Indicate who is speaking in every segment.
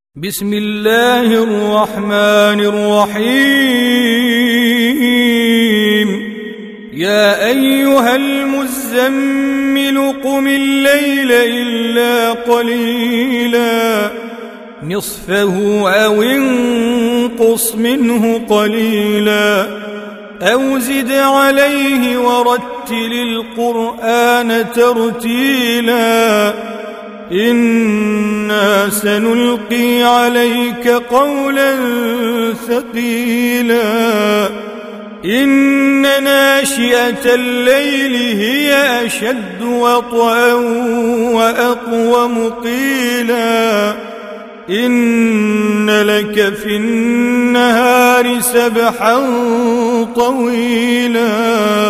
Speaker 1: بسم الله الرحمن الرحيم. يا أيها المزمل قم الليل إلا قليلا نصفه أو انقص منه قليلا أو زد عليه ورتل القرآن ترتيلا إنا سنلقي عليك قولا ثقيلا إن ناشئة الليل هي أشد وطئا وأقوم قيلا إن لك في النهار سبحا طويلا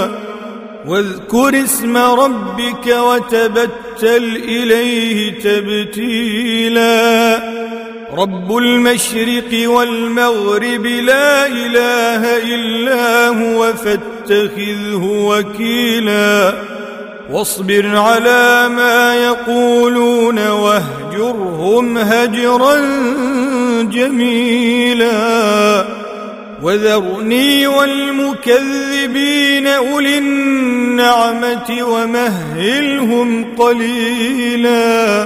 Speaker 1: واذكر اسم ربك وتبتل إليه تبتيلا رب المشرق والمغرب لا إله إلا هو فاتخذه وكيلا واصبر على ما يقولون واهجرهم هجرا جميلا وذرني والمكذبين أولي النعمة ومهلهم قليلا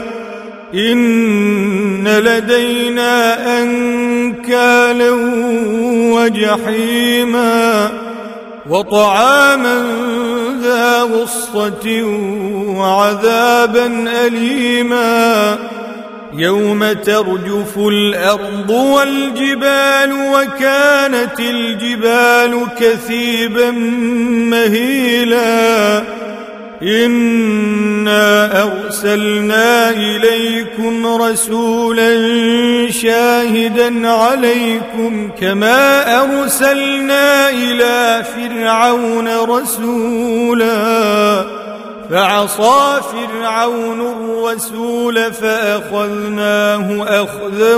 Speaker 1: إن لدينا أنكالا وجحيما وطعاما ذا غصة وعذابا أليما يوم ترجف الأرض والجبال وكانت الجبال كثيبا مهيلا إنا أرسلنا إليكم رسولا شاهدا عليكم كما أرسلنا إلى فرعون رسولا فعصى فرعون الرسول فأخذناه أخذا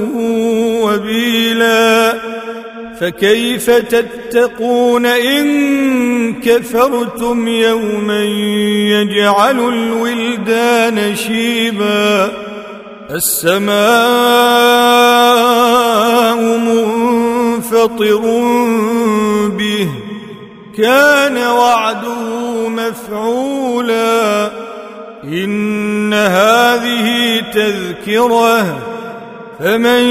Speaker 1: وبيلا فكيف تتقون إن كفرتم يوما يجعل الولدان شيبا السماء منفطر به كان وعده مفعولا إن هذه تذكرة فمن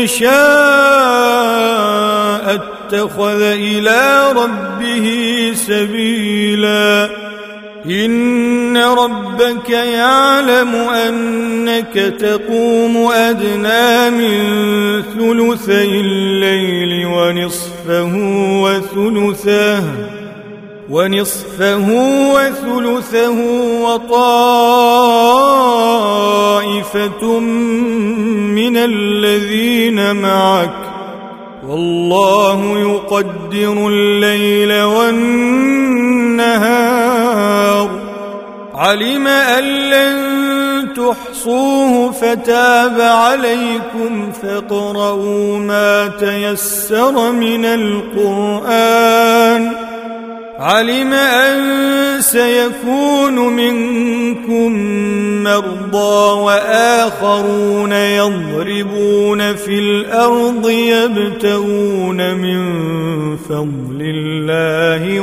Speaker 1: شاء اتخذ إلى ربه سبيلا إن ربك يعلم أنك تقوم أدنى من ثلثي الليل ونصفه وثلثه وطائفة من الذين معك والله يقدر الليل والنهار علم أن لن تحصوه فتاب عليكم فاقرؤوا ما تيسر من القرآن علم أن سيكون منكم مرضى وآخرون يضربون في الأرض يبتغون من فضل الله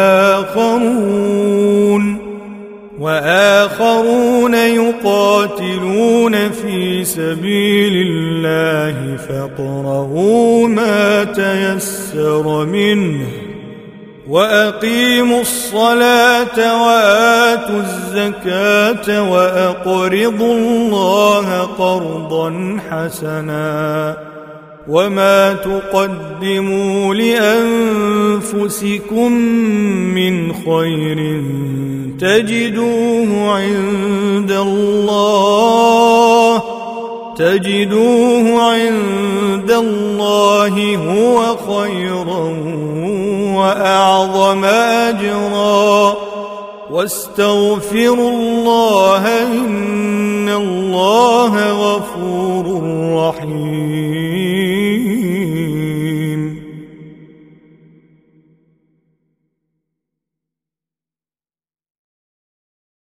Speaker 1: وآخرون يقاتلون في سبيل الله فاقرؤوا ما تيسر منه وأقيموا الصلاة وآتوا الزكاة وأقرضوا الله قرضا حسنا وما تقدموا لأنفسكم من خير تجدوه عند الله هو خيرا وأعظم أجرا واستغفروا الله إن الله غفور رحيم.